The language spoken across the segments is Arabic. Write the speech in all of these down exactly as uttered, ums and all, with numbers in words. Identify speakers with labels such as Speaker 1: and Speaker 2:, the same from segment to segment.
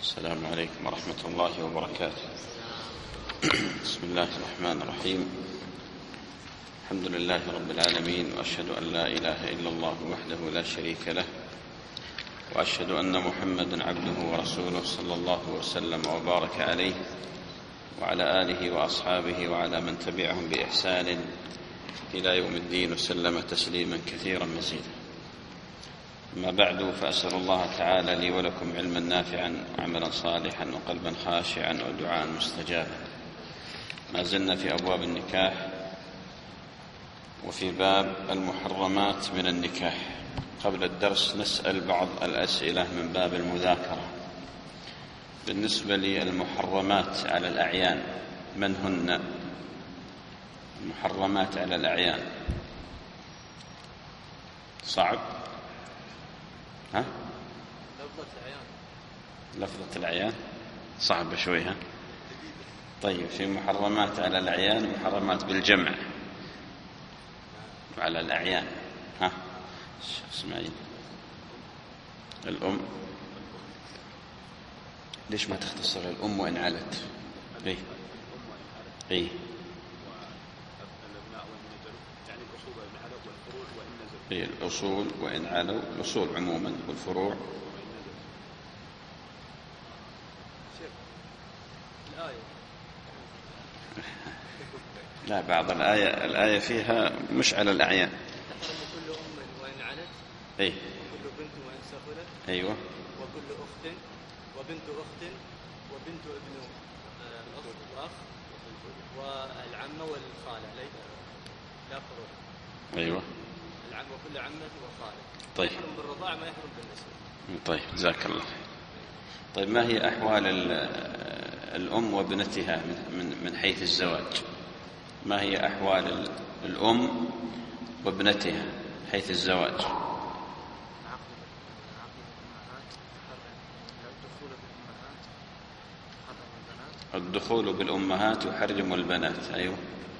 Speaker 1: السلام عليكم ورحمة الله وبركاته. بسم الله الرحمن الرحيم. الحمد لله رب العالمين، وأشهد أن لا إله إلا الله وحده لا شريك له، وأشهد أن محمدا عبده ورسوله صلى الله وسلم وبارك عليه وعلى آله وأصحابه وعلى من تبعهم بإحسان إلى يوم الدين، وسلم تسليما كثيرا مزيدا. أما بعد، فأسأل الله تعالى لي ولكم علما نافعا وعملا صالحا وقلبا خاشعا ودعاء مستجابا. ما زلنا في أبواب النكاح وفي باب المحرمات من النكاح. قبل الدرس نسأل بعض الأسئلة من باب المذاكرة. بالنسبة للمحرمات على الأعيان، من هن المحرمات على الأعيان؟ صعب؟ ها؟
Speaker 2: لفظة الأعيان.
Speaker 1: لفظة الأعيان صعبة شوي. ها؟ طيب، في محرمات على الأعيان ومحرمات بالجمع على الأعيان. ها؟ الشيخ إسماعيل. الأم، ليش ما تختصر الأم وإن علت؟ إيه إيه إيه الأصول وإن علوا، الأصول عموما والفروع. لا، بعض الآية الآية فيها مش على الأعيان.
Speaker 2: كل أم وإن علت،
Speaker 1: إيه
Speaker 2: وكل بنت وإن سفلت،
Speaker 1: أيوة،
Speaker 2: وكل أخت وبنت أخت وبنت ابن الأخت وأخ والعمة والخالة، لا فروع.
Speaker 1: أيوة،
Speaker 2: العم وكل عمة وخالة.
Speaker 1: طيب،
Speaker 2: يحرم بالرضاعة ما يحرم بالنسب.
Speaker 1: طيب، جزاك الله. طيب، ما هي أحوال الأم وابنتها من من حيث الزواج؟ ما هي أحوال الأم وابنتها حيث الزواج؟ الدخول بالأمهات يحرم البنات. أيوة،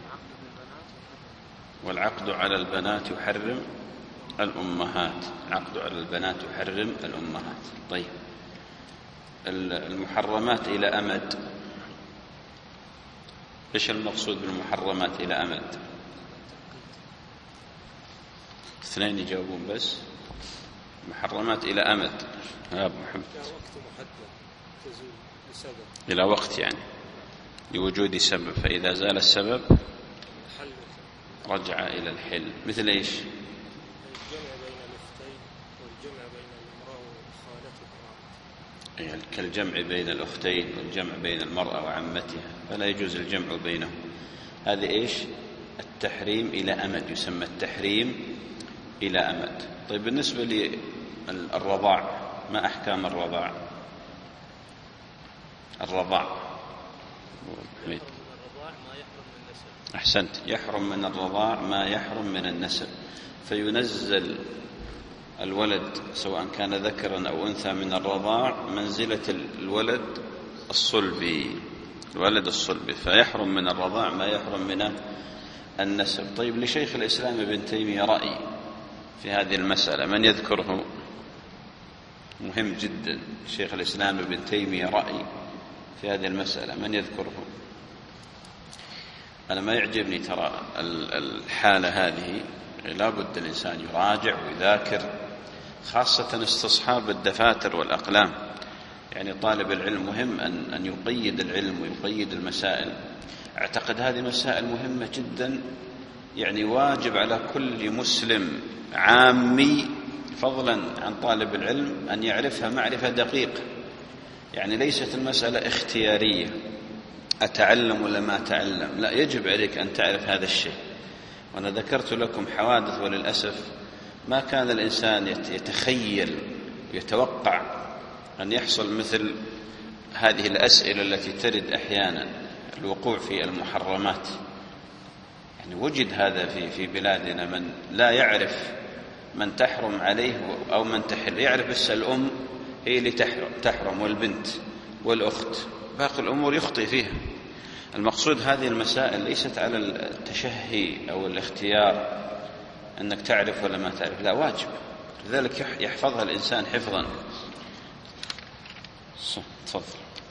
Speaker 1: والعقد على البنات يحرم الأمهات. العقد على البنات يحرم الأمهات. طيب، المحرمات إلى أمد، إيش المقصود بالمحرمات إلى أمد؟ اثنين يجاوبون بس. محرمات إلى أمد، يا أبو محمد. إلى وقت يعني لوجود سبب، فإذا زال السبب رجع إلى الحل. مثل إيش؟
Speaker 2: الجمع بين الأختين والجمع بين المرأة وخالتها.
Speaker 1: يعني كالجمع بين الأختين والجمع بين المرأة وعمتها، فلا يجوز الجمع بينهم. هذا إيش؟ التحريم إلى أمد، يسمى التحريم إلى أمد. طيب، بالنسبة للرضاع، ما أحكام الرضاع؟ الرضاع أحسنت، يحرم من الرضاع ما يحرم من النسب، فينزل الولد سواء كان ذكرا أو أنثى من الرضاع منزلة الولد الصلبي، الولد الصلبي، فيحرم من الرضاع ما يحرم من النسب. طيب، لشيخ الإسلام ابن تيمية رأي في هذه المسألة، من يذكره؟ مهم جدا. شيخ الإسلام ابن تيمية رأي في هذه المسألة، من يذكره؟ أنا ما يعجبني ترى الحالة هذه، لا بد الإنسان يراجع ويذاكر، خاصة استصحاب الدفاتر والأقلام. يعني طالب العلم مهم أن أن يقيد العلم ويقيد المسائل. أعتقد هذه مسائل مهمة جدا، يعني واجب على كل مسلم عامي فضلا عن طالب العلم أن يعرفها معرفة دقيقة. يعني ليست المسألة اختيارية، أتعلم ولا ما أتعلم، لا، يجب عليك أن تعرف هذا الشيء. وأنا ذكرت لكم حوادث وللأسف ما كان الإنسان يتخيل ويتوقع أن يحصل مثل هذه الأسئلة التي ترد أحيانا، الوقوع في المحرمات. يعني وجد هذا في في بلادنا، من لا يعرف من تحرم عليه أو من تحل، يعرف بس الأم هي اللي تحرم, تحرم والبنت والأخت، باقي الأمور يخطئ فيها. المقصود هذه المسائل ليست على التشهي أو الاختيار أنك تعرف ولا ما تعرف، لا، واجب. لذلك يحفظها الإنسان حفظا. تفضل.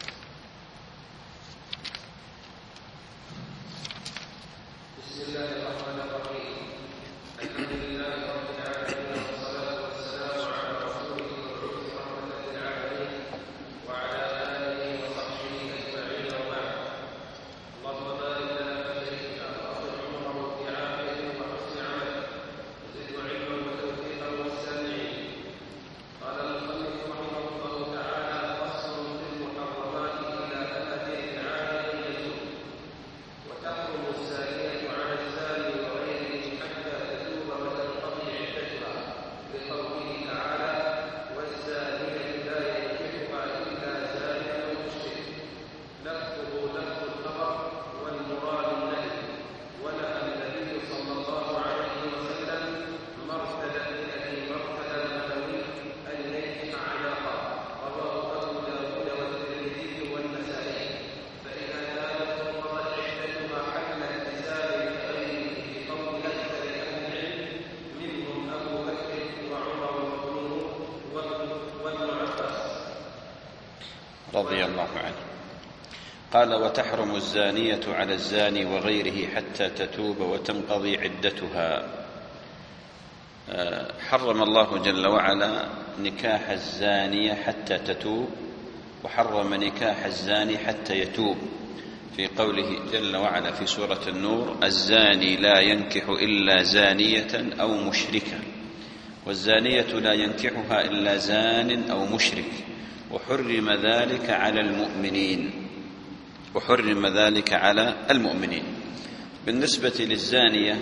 Speaker 3: بسم الله الرحمن الرحيم. الحمد لله رب العالمين، والصلاة والسلام على رسوله المبعوث رحمة للعالمين وعلى آله وصحبه أجمعين، وبعد. اللهم بارك لنا في شيخنا وأطل عمره في عافيته وحسن عمله، وزده علما وتوفيقا والسامعين. قال المصنف رحمه الله تعالى: فصل في المحرمات إلى ثلاثين عاما يجوز. وتحرم الزانية على الزاني وغيره حتى تتوب وتنقضي عدتها، لقوله تعالى: والزانية لا ينكحها إلا زان أو مشرك. لفظه لفظ الخبر والمراد النهي. ونهى النبي صلى الله عليه وسلم مرتدا لأبي مرتد البدوي أن ينكح عناقا، رواه أبو داود والترمذي والنسائي. فإذا كانت انقضت عدتها حملت بزاد غيره في قول أكثر أهل العلم، منهم أبو بكر وعمر وابن عباس
Speaker 1: رضي الله عنه. قال: وتحرم الزانية على الزاني وغيره حتى تتوب وتنقضي عدتها. حرم الله جل وعلا نكاح الزانية حتى تتوب، وحرم نكاح الزاني حتى يتوب في قوله جل وعلا في سورة النور: الزاني لا ينكح إلا زانية أو مشركة، والزانية لا ينكحها إلا زان أو مشرك، وحرم ذلك على المؤمنين وحرم ذلك على المؤمنين. بالنسبة للزانية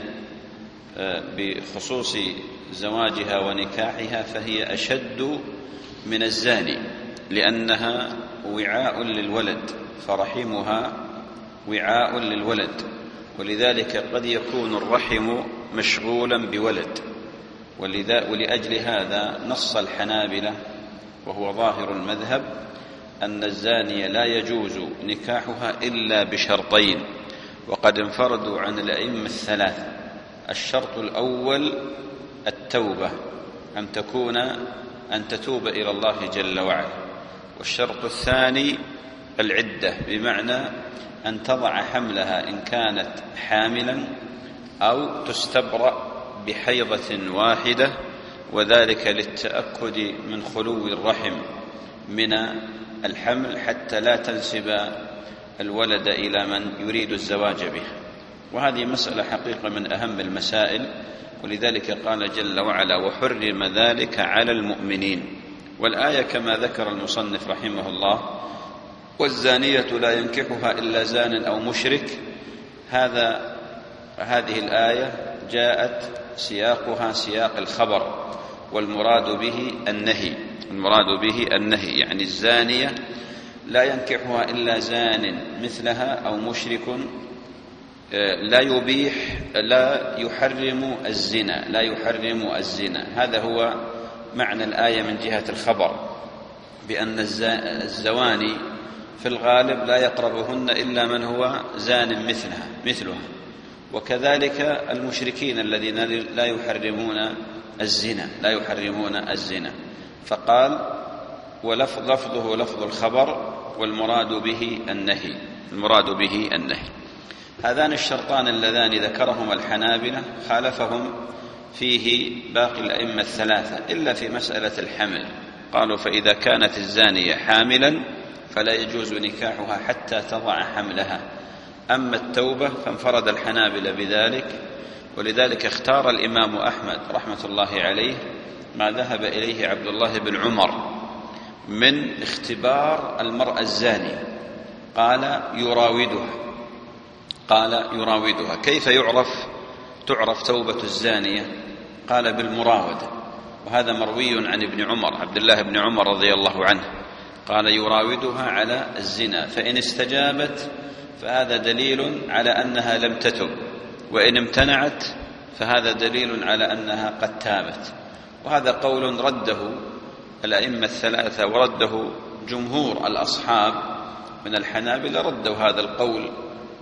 Speaker 1: بخصوص زواجها ونكاحها فهي أشد من الزاني، لأنها وعاء للولد، فرحمها وعاء للولد، ولذلك قد يكون الرحم مشغولا بولد. ولأجل هذا نص الحنابلة، وهو ظاهر المذهب، أن الزانية لا يجوز نكاحها إلا بشرطين، وقد انفردوا عن الأئمة الثلاثة. الشرط الأول التوبة، أن تكون أن تتوب إلى الله جل وعلا. والشرط الثاني العدة، بمعنى أن تضع حملها إن كانت حاملا، أو تستبرأ بحيضة واحدة، وذلك للتأكد من خلو الرحم من الحمل حتى لا تنسب الولد إلى من يريد الزواج به. وهذه مسألة حقيقة من أهم المسائل، ولذلك قال جل وعلا: وحرم ذلك على المؤمنين. والآية كما ذكر المصنف رحمه الله: والزانية لا ينكحها إلا زان أو مشرك. هذا هذه الآية جاءت سياقها سياق الخبر، والمراد به النهي المراد به النهي يعني الزانية لا ينكحها إلا زان مثلها أو مشرك لا يبيح لا يحرم الزنا لا يحرم الزنا هذا هو معنى الآية من جهة الخبر، بأن الزواني في الغالب لا يقربهن إلا من هو زان مثلها مثلها وكذلك المشركين الذين لا يحرمون الزنا لا يحرمون الزنا فقال: ولفظ لفظه لفظ الخبر، والمراد به النهي المراد به النهي هذان الشرطان اللذان ذكرهما الحنابلة خالفهم فيه باقي الأئمة الثلاثة إلا في مسألة الحمل. قالوا: فإذا كانت الزانية حاملا فلا يجوز نكاحها حتى تضع حملها. أما التوبة فانفرد الحنابلة بذلك، ولذلك اختار الإمام أحمد رحمة الله عليه ما ذهب إليه عبد الله بن عمر من اختبار المرأة الزانية. قال: يراودها قال يراودها كيف يعرف تعرف توبة الزانية؟ قال: بالمراودة. وهذا مروي عن ابن عمر عبد الله بن عمر رضي الله عنه، قال: يراودها على الزنا، فإن استجابت فهذا دليل على أنها لم تتب، وإن امتنعت فهذا دليل على أنها قد تابت. وهذا قول رده الأئمة الثلاثة ورده جمهور الأصحاب من الحنابلة، ردوا هذا القول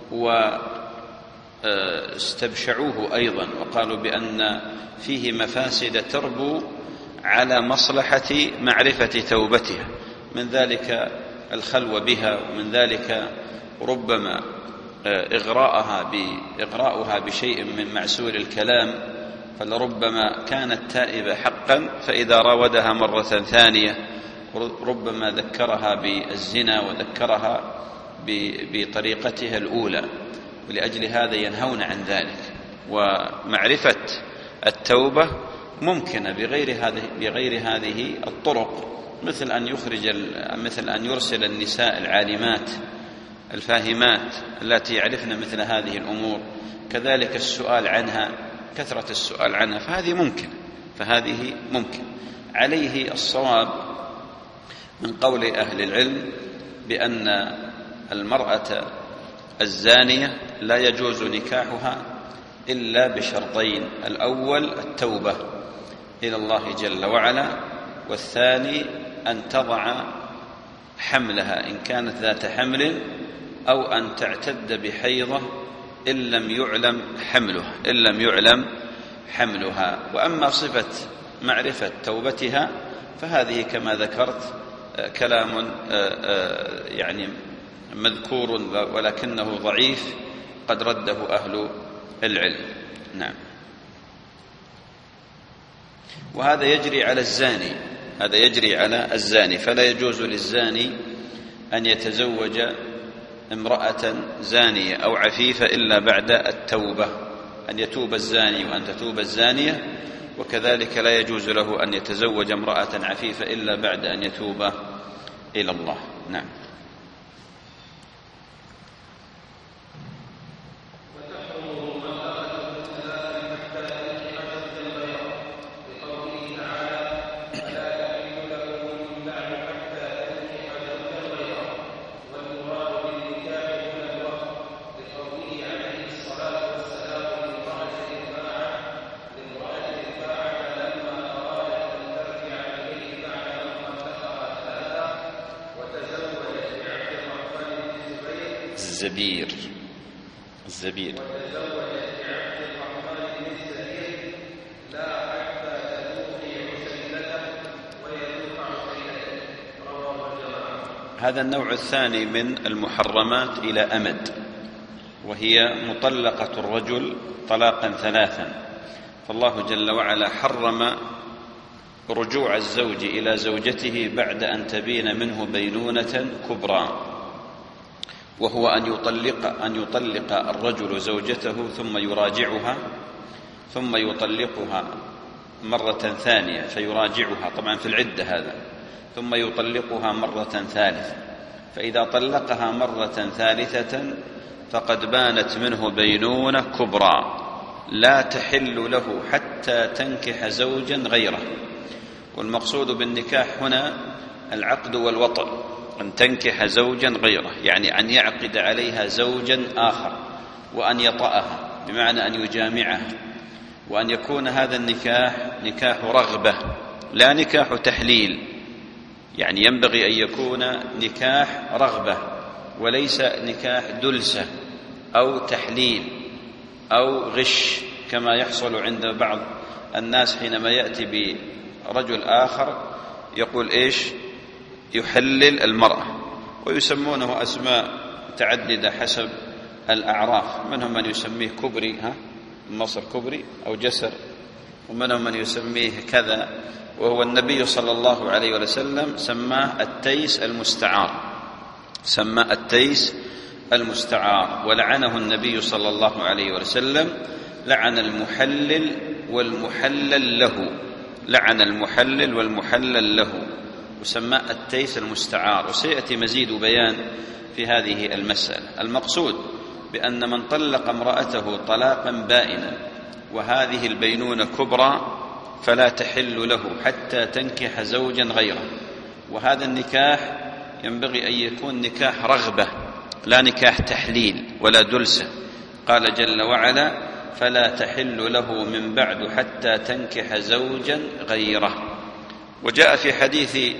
Speaker 1: واستبشعوه أيضا، وقالوا بأن فيه مفاسد تربو على مصلحة معرفة توبتها، من ذلك الخلوة بها، ومن ذلك ربما إغراءها بإغراؤها بشيء من معسول الكلام، فلربما كانت تائبة حقا، فإذا راودها مرة ثانية ربما ذكرها بالزنا وذكرها بطريقتها الأولى، ولأجل هذا ينهون عن ذلك. ومعرفة التوبة ممكنة بغير هذه بغير هذه الطرق، مثل أن يخرج مثل أن يرسل النساء العالمات الفاهمات التي يعرفن مثل هذه الأمور، كذلك السؤال عنها، كثرة السؤال عنها، فهذه ممكن فهذه ممكن عليه الصواب من قول أهل العلم بأن المرأة الزانية لا يجوز نكاحها إلا بشرطين: الأول التوبة إلى الله جل وعلا، والثاني أن تضع حملها إن كانت ذات حمل، أو أن تعتد بحيضة إن لم يعلم حملها إن لم يعلم حملها. وأما صفة معرفة توبتها فهذه كما ذكرت كلام يعني مذكور ولكنه ضعيف قد رده أهل العلم. نعم. وهذا يجري على الزاني هذا يجري على الزاني فلا يجوز للزاني أن يتزوج امرأة زانية أو عفيفة إلا بعد التوبة، أن يتوب الزاني وأن تتوب الزانية، وكذلك لا يجوز له أن يتزوج امرأة عفيفة إلا بعد أن يتوب إلى الله. نعم. الزبير الزبير هذا النوع الثاني من المحرمات إلى أمد، وهي مطلقة الرجل طلاقا ثلاثا. فالله جل وعلا حرم رجوع الزوج إلى زوجته بعد أن تبين منه بينونة كبرى، وهو أن يطلق أن يطلق الرجل زوجته ثم يراجعها ثم يطلقها مرة ثانية فيراجعها، طبعا في العدة هذا، ثم يطلقها مرة ثالثة. فإذا طلقها مرة ثالثة فقد بانت منه بينونة كبرى لا تحل له حتى تنكح زوجا غيره. والمقصود بالنكاح هنا العقد والوطن، أن تنكح زوجا غيره، يعني أن يعقد عليها زوجا آخر وأن يطأها، بمعنى أن يجامعها، وأن يكون هذا النكاح نكاح رغبة لا نكاح تحليل. يعني ينبغي أن يكون نكاح رغبة وليس نكاح دلسة أو تحليل أو غش كما يحصل عند بعض الناس حينما يأتي برجل آخر يقول إيش يحلل المرأة، ويسمونه أسماء متعددة حسب الأعراف، منهم من يسميه كبري، ها مصر كبري أو جسر، ومنهم من يسميه كذا، وهو النبي صلى الله عليه وسلم سماه التيس المستعار سماه التيس المستعار ولعنه النبي صلى الله عليه وسلم، لعن المحلل والمحلل له لعن المحلل والمحلل له وسماه التيس المستعار. وسيأتي مزيد بيان في هذه المسألة. المقصود بأن من طلق امرأته طلاقا بائنا وهذه البينونة كبرى فلا تحل له حتى تنكح زوجا غيره، وهذا النكاح ينبغي أن يكون نكاح رغبة لا نكاح تحليل ولا دلسة. قال جل وعلا فلا تحل له من بعد حتى تنكح زوجا غيره. وجاء في حديث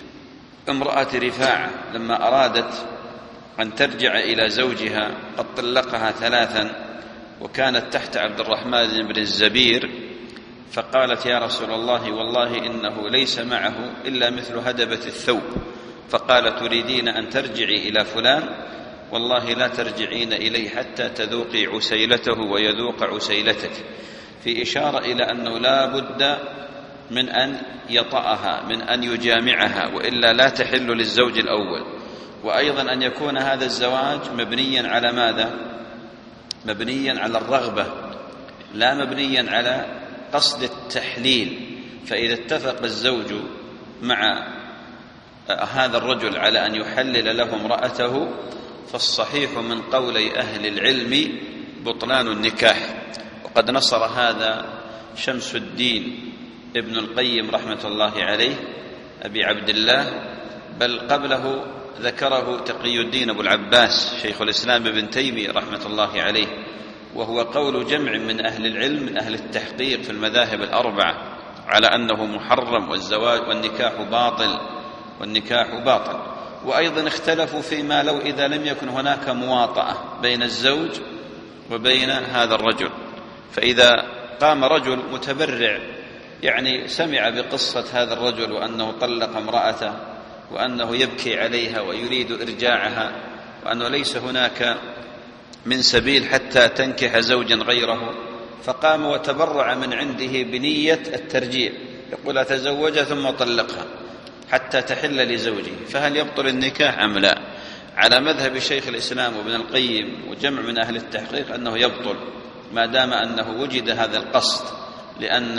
Speaker 1: امرأة رفاعة لما أرادت أن ترجع إلى زوجها قد طلقها ثلاثا وكانت تحت عبد الرحمن بن الزبير، فقالت يا رسول الله والله إنه ليس معه إلا مثل هدبة الثوب فقال تريدين أن ترجعي إلى فلان؟ والله لا ترجعين إليه حتى تذوقي عسيلته ويذوق عسيلتك، في إشارة إلى أنه لا بد من أن يطأها، من أن يجامعها، وإلا لا تحل للزوج الأول. وأيضا أن يكون هذا الزواج مبنيا على ماذا؟ مبنيا على الرغبة، لا مبنيا على قصد التحليل. فإذا اتفق الزوج مع هذا الرجل على أن يحلل له امرأته، فالصحيح من قولي أهل العلم بطلان النكاح. وقد نصر هذا شمس الدين ابن القيم رحمة الله عليه أبي عبد الله، بل قبله ذكره تقي الدين أبو العباس شيخ الإسلام ابن تيمية رحمة الله عليه، وهو قول جمع من أهل العلم من أهل التحقيق في المذاهب الأربعة على أنه محرم والزواج والنكاح باطل والنكاح باطل. وأيضا اختلفوا فيما لو إذا لم يكن هناك مواطأة بين الزوج وبين هذا الرجل، فإذا قام رجل متبرع يعني سمع بقصة هذا الرجل وأنه طلق امرأته وأنه يبكي عليها ويريد إرجاعها، وأنه ليس هناك من سبيل حتى تنكح زوجا غيره، فقام وتبرع من عنده بنية الترجيع، يقول أتزوجها ثم طلقها حتى تحل لزوجه، فهل يبطل النكاح أم لا؟ على مذهب شيخ الإسلام وابن القيم وجمع من أهل التحقيق أنه يبطل، ما دام أنه وجد هذا القصد، لأن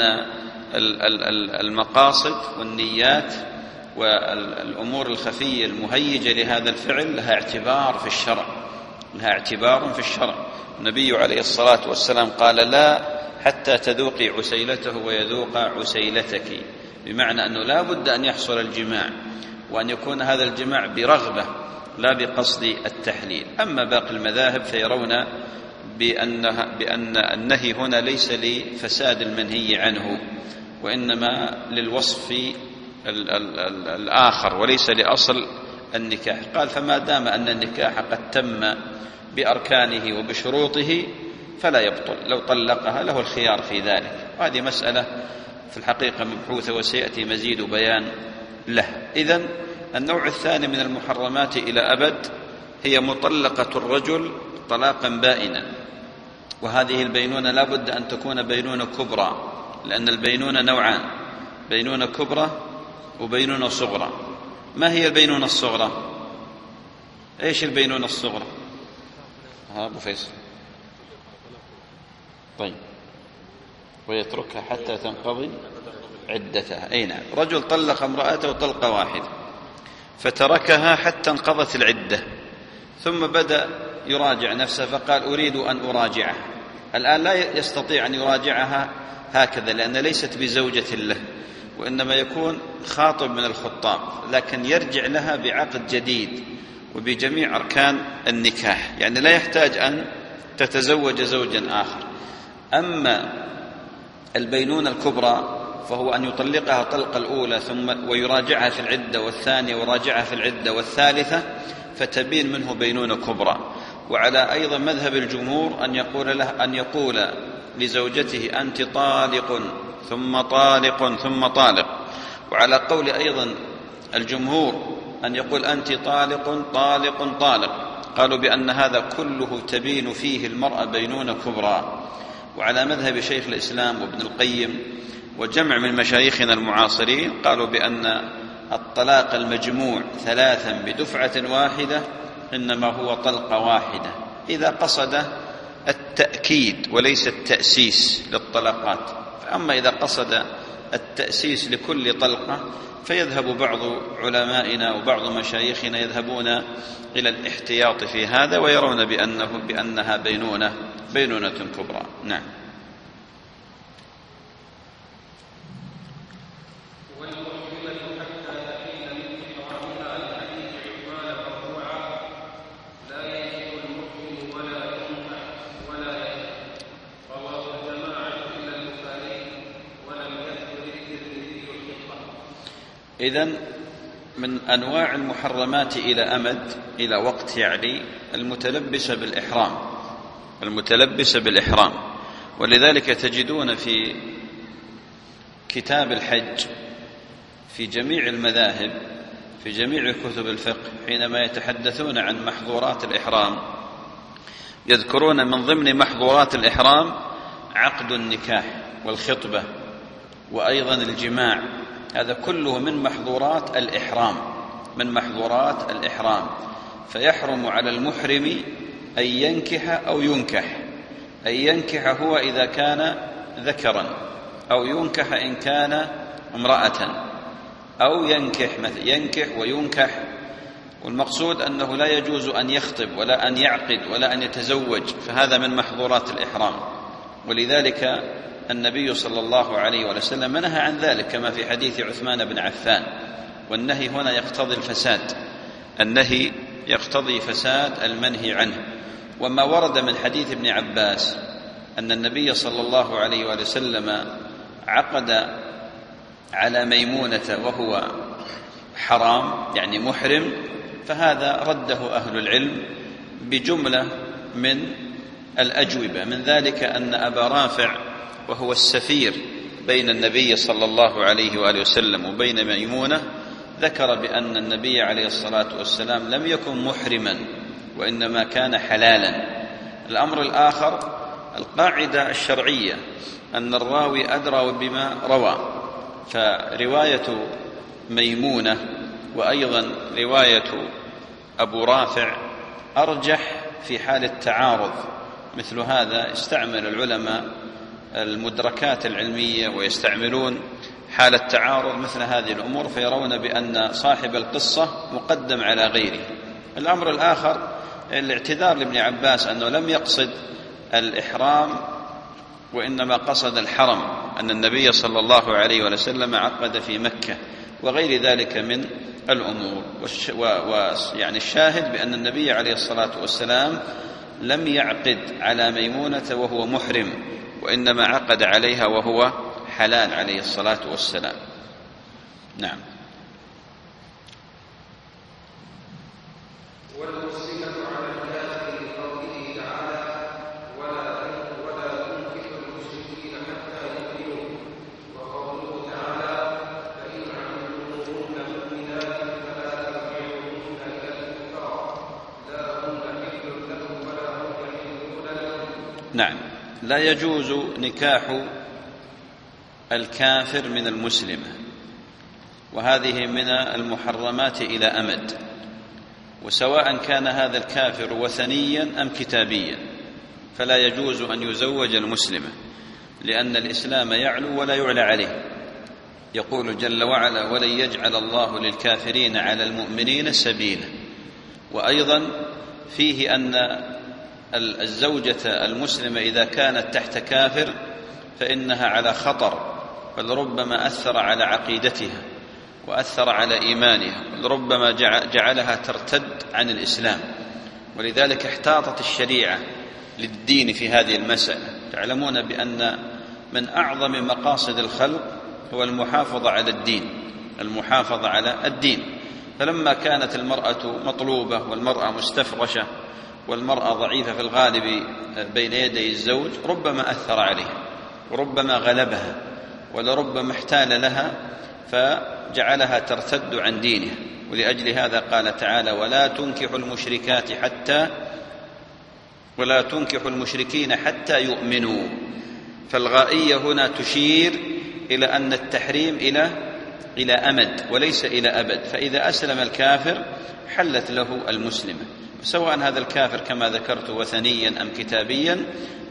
Speaker 1: المقاصد والنيات والأمور الخفية المهيجة لهذا الفعل لها اعتبار في الشرع، لها اعتبار في الشرع. النبي عليه الصلاة والسلام قال لا حتى تذوقي عسيلته ويذوق عسيلتك، بمعنى أنه لا بد أن يحصل الجماع، وأن يكون هذا الجماع برغبة لا بقصد التحليل. أما باقي المذاهب فيرون بأنها بأن النهي هنا ليس لفساد المنهي عنه، وإنما للوصف ال ال ال الآخر وليس لأصل النكاح. قال فما دام أن النكاح قد تم بأركانه وبشروطه فلا يبطل، لو طلقها له الخيار في ذلك. وهذه مسألة في الحقيقة مبحوثة وسيأتي مزيد بيان له. إذن النوع الثاني من المحرمات إلى أبد هي مطلقة الرجل طلاقا بائنا، وهذه البينونة لا بد أن تكون بينونة كبرى، لأن البينونة نوعان، بينونة كبرى وبينونة صغرى. ما هي البينونة الصغرى؟ إيش البينونة الصغرى؟ ها أبو فيصل. طيب ويتركها حتى تنقضي عدتها. أي نعم، رجل طلق امرأته طلقة واحدة فتركها حتى انقضت العدة، ثم بدأ يراجع نفسه فقال أريد أن أراجعها. الآن لا يستطيع أن يراجعها هكذا لأن ليست بزوجة له، وإنما يكون خاطب من الخطاب، لكن يرجع لها بعقد جديد وبجميع أركان النكاح، يعني لا يحتاج أن تتزوج زوجا آخر. أما البينونة الكبرى فهو أن يطلقها طلقة الأولى ثم ويراجعها في العدة والثانية ويراجعها في العدة والثالثة، فتبين منه بينونة كبرى. وعلى أيضا مذهب الجمهور أن يقول له أن يقول لزوجته أنت طالق ثم طالق ثم طالق. وعلى قول أيضا الجمهور أن يقول أنت طالق طالق طالق، قالوا بأن هذا كله تبين فيه المرأة بينونة كبرى. وعلى مذهب شيخ الإسلام وابن القيم وجمع من مشايخنا المعاصرين قالوا بأن الطلاق المجموع ثلاثا بدفعة واحدة إنما هو طلقة واحدة، إذا قصد التأكيد وليس التأسيس للطلقات. أما إذا قصد التأسيس لكل طلقة فيذهب بعض علمائنا وبعض مشايخنا يذهبون إلى الاحتياط في هذا ويرون بأنه بأنها بينونة بينونة كبرى. نعم. إذن من أنواع المحرمات إلى أمد إلى وقت يعني المتلبسة بالإحرام، المتلبسة بالإحرام. ولذلك تجدون في كتاب الحج في جميع المذاهب في جميع كتب الفقه حينما يتحدثون عن محظورات الإحرام يذكرون من ضمن محظورات الإحرام عقد النكاح والخطبة وأيضا الجماع، هذا كله من محظورات الإحرام من محظورات الإحرام. فيحرم على المحرم أن ينكح أو ينكح. أن ينكح هو إذا كان ذكرا، أو ينكح إن كان امرأة، أو ينكح ينكح وينكح. والمقصود أنه لا يجوز أن يخطب ولا أن يعقد ولا أن يتزوج، فهذا من محظورات الإحرام. ولذلك النبي صلى الله عليه وسلم نهى عن ذلك كما في حديث عثمان بن عفان. والنهي هنا يقتضي الفساد، النهي يقتضي فساد المنهي عنه. وما ورد من حديث ابن عباس أن النبي صلى الله عليه وسلم عقد على ميمونة وهو حرام يعني محرم، فهذا رده أهل العلم بجملة من الأجوبة. من ذلك أن أبا رافع وهو السفير بين النبي صلى الله عليه وآله وسلم وبين ميمونة ذكر بأن النبي عليه الصلاة والسلام لم يكن محرما وإنما كان حلالا. الأمر الآخر القاعدة الشرعية أن الراوي أدرى بما روى، فرواية ميمونة وأيضا رواية أبو رافع أرجح في حال التعارض. مثل هذا استعمل العلماء المدركات العلمية ويستعملون حال التعارض مثل هذه الأمور، فيرون بأن صاحب القصة مقدم على غيره. الأمر الآخر الاعتذار لابن عباس أنه لم يقصد الإحرام وإنما قصد الحرم، أن النبي صلى الله عليه وسلم عقد في مكة وغير ذلك من الأمور. ويعني الشاهد بأن النبي عليه الصلاة والسلام لم يعقد على ميمونة وهو محرم، وإنما عقد عليها وهو حلال عليه الصلاة والسلام. نعم.
Speaker 3: والمسلمة على الكافر لقوله تعالى ولا ولا تنكحوا المشركين حتى يؤمنوا، وقوله تعالى فإن علمتموهن مؤمنات فلا ترجعوهن إلى الكفار لا هن حل لهم ولا هم يحلون لهم.
Speaker 1: نعم، لا يجوز نكاح الكافر من المسلمة، وهذه من المحرمات إلى أمد، وسواء كان هذا الكافر وثنيا أم كتابيا فلا يجوز أن يزوج المسلمة، لأن الإسلام يعلو ولا يعلى عليه. يقول جل وعلا ولن يجعل الله للكافرين على المؤمنين سبيلا. وأيضا فيه أن الزوجة المسلمة إذا كانت تحت كافر فإنها على خطر، بل ربما أثر على عقيدتها وأثر على إيمانها، بل ربما جعلها ترتد عن الإسلام. ولذلك احتاطت الشريعة للدين في هذه المسألة. تعلمون بأن من أعظم مقاصد الخلق هو المحافظة على الدين، المحافظة على الدين. فلما كانت المرأة مطلوبة والمرأة مستفرشة والمرأة ضعيفة في الغالب بين يدي الزوج، ربما أثر عليها وربما غلبها ولربما احتال لها فجعلها ترتد عن دينها. ولأجل هذا قال تعالى ولا تنكحوا المشركات حتى ولا تنكحوا المشركين حتى يؤمنوا. فالغائية هنا تشير إلى أن التحريم إلى إلى أمد وليس إلى أبد. فإذا أسلم الكافر حلت له المسلمة، سواء هذا الكافر كما ذكرت وثنيا أم كتابيا.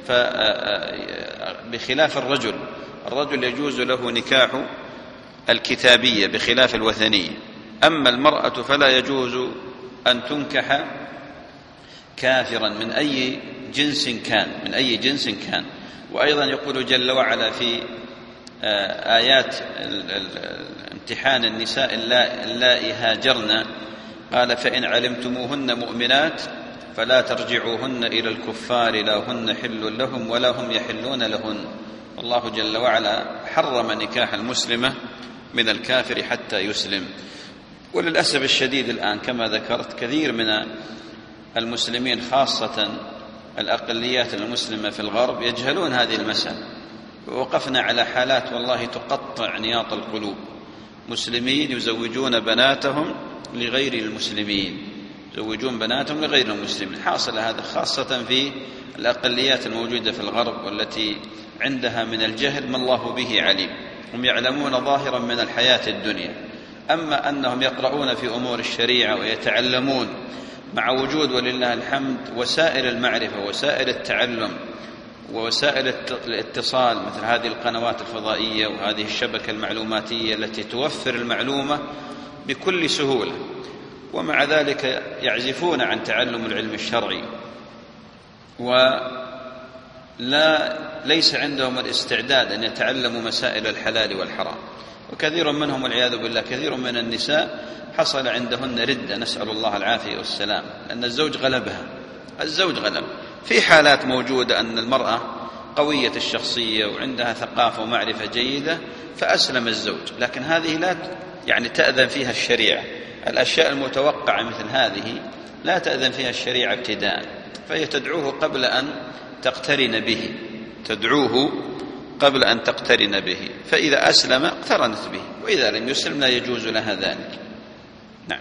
Speaker 1: بخلاف الرجل، الرجل يجوز له نكاح الكتابية بخلاف الوثنية. أما المرأة فلا يجوز أن تنكح كافرا من أي جنس كان من أي جنس كان. وأيضا يقول جل وعلا في آيات امتحان النساء اللائي هاجرن قال فإن علمتموهن مؤمنات فلا ترجعوهن إلى الكفار لا هن حل لهم ولا هم يحلون لهن. الله جل وعلا حرم نكاح المسلمة من الكافر حتى يسلم. وللأسف الشديد الآن كما ذكرت كثير من المسلمين خاصة الأقليات المسلمة في الغرب يجهلون هذه المسألة. ووقفنا على حالات والله تقطع نياط القلوب، مسلمين يزوجون بناتهم لغير المسلمين، يزوجون بناتهم لغير المسلمين. حاصل هذا خاصة في الأقليات الموجودة في الغرب والتي عندها من الجهل ما الله به عليم، هم يعلمون ظاهرا من الحياة الدنيا، أما أنهم يقرؤون في أمور الشريعة ويتعلمون مع وجود ولله الحمد وسائل المعرفة وسائل التعلم ووسائل الاتصال مثل هذه القنوات الفضائية وهذه الشبكة المعلوماتية التي توفر المعلومة بكل سهولة، ومع ذلك يعزفون عن تعلم العلم الشرعي ولا ليس عندهم الاستعداد أن يتعلموا مسائل الحلال والحرام. وكثير منهم والعياذ بالله كثير من النساء حصل عندهن ردة، نسأل الله العافية والسلام، لأن الزوج غلبها. الزوج غلب في حالات موجودة أن المرأة قوية الشخصية وعندها ثقافة ومعرفة جيدة فأسلم الزوج، لكن هذه لا يعني تأذن فيها الشريعة. الأشياء المتوقعة مثل هذه لا تأذن فيها الشريعة ابتداء، فهي تدعوه قبل أن تقترن به، تدعوه قبل أن تقترن به، فإذا أسلم اقترنت به، وإذا لم يسلم لا يجوز لها ذلك. نعم.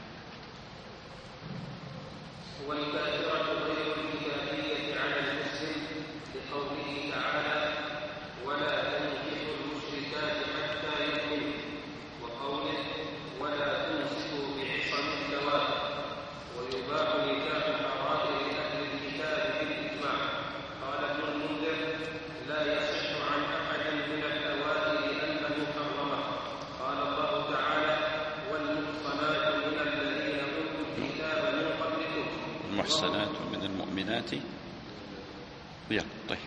Speaker 1: المحصنات من المؤمنات. يلا طيب.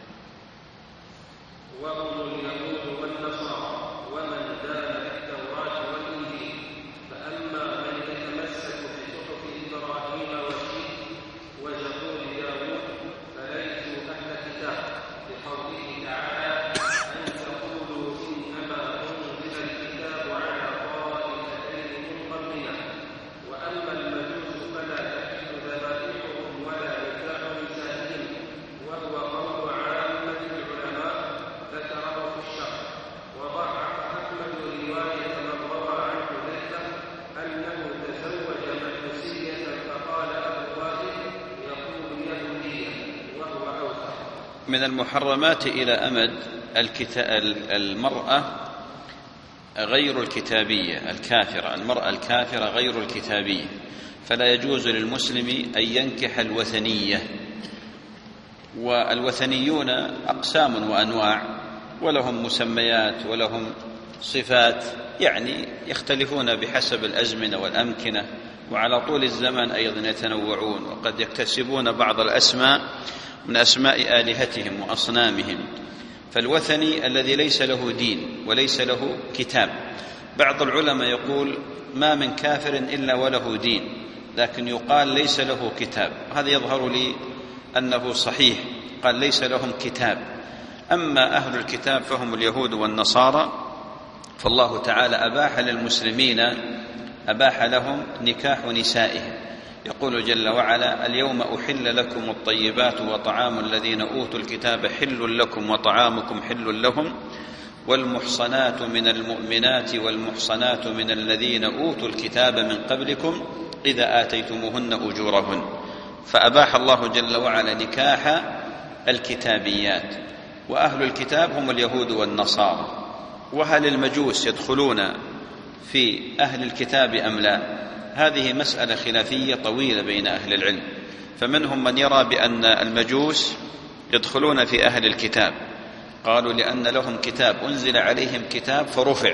Speaker 3: وهم اليهود والنصارى ومن دان بالتوراة والإنجيل، فأما من يتمسك بصحف إبراهيم والشيخ وزبور داود فليسوا أهل كتاب، بقوله تعالى أن تقولوا إنما أنزل الكتاب على طائفتين من قبلنا، وأما المجوس فلا تحل ذبائحهم ولا نكاح نسائهم، وهو قول عامة العلماء ذكره في الشرح. وضعف أحمد رواية من روى عن حذيفة أنه تزوج مجوسية فقال أبو وائل يقول يهودية، وهو أوثق.
Speaker 1: من المحرمات إلى أمد المرأة غير الكتابية الكافرة، المرأة الكافرة غير الكتابية، فلا يجوز للمسلم أن ينكح الوثنية. والوثنيون أقسام وأنواع ولهم مسميات ولهم صفات، يعني يختلفون بحسب الأزمنة والأمكنة، وعلى طول الزمن أيضا يتنوعون، وقد يكتسبون بعض الأسماء من أسماء آلهتهم وأصنامهم. فالوثني الذي ليس له دين وليس له كتاب، بعض العلماء يقول ما من كافر إلا وله دين، لكن يقال ليس له كتاب، هذا يظهر لي أنه صحيح، قال ليس لهم كتاب. أما أهل الكتاب فهم اليهود والنصارى، فالله تعالى أباح للمسلمين أباح لهم نكاح نسائهم، يقول جل وعلا اليوم أحل لكم الطيبات وطعام الذين أوتوا الكتاب حل لكم وطعامكم حل لهم والمحصنات من المؤمنات والمحصنات من الذين أوتوا الكتاب من قبلكم إذا آتيتموهن أجورهن. فأباح الله جل وعلا نكاح الكتابيات، وأهل الكتاب هم اليهود والنصارى. وهل المجوس يدخلون في أهل الكتاب أم لا؟ هذه مسألة خلافية طويلة بين أهل العلم، فمنهم من يرى بأن المجوس يدخلون في أهل الكتاب، قالوا لأن لهم كتاب أنزل عليهم كتاب فرفع.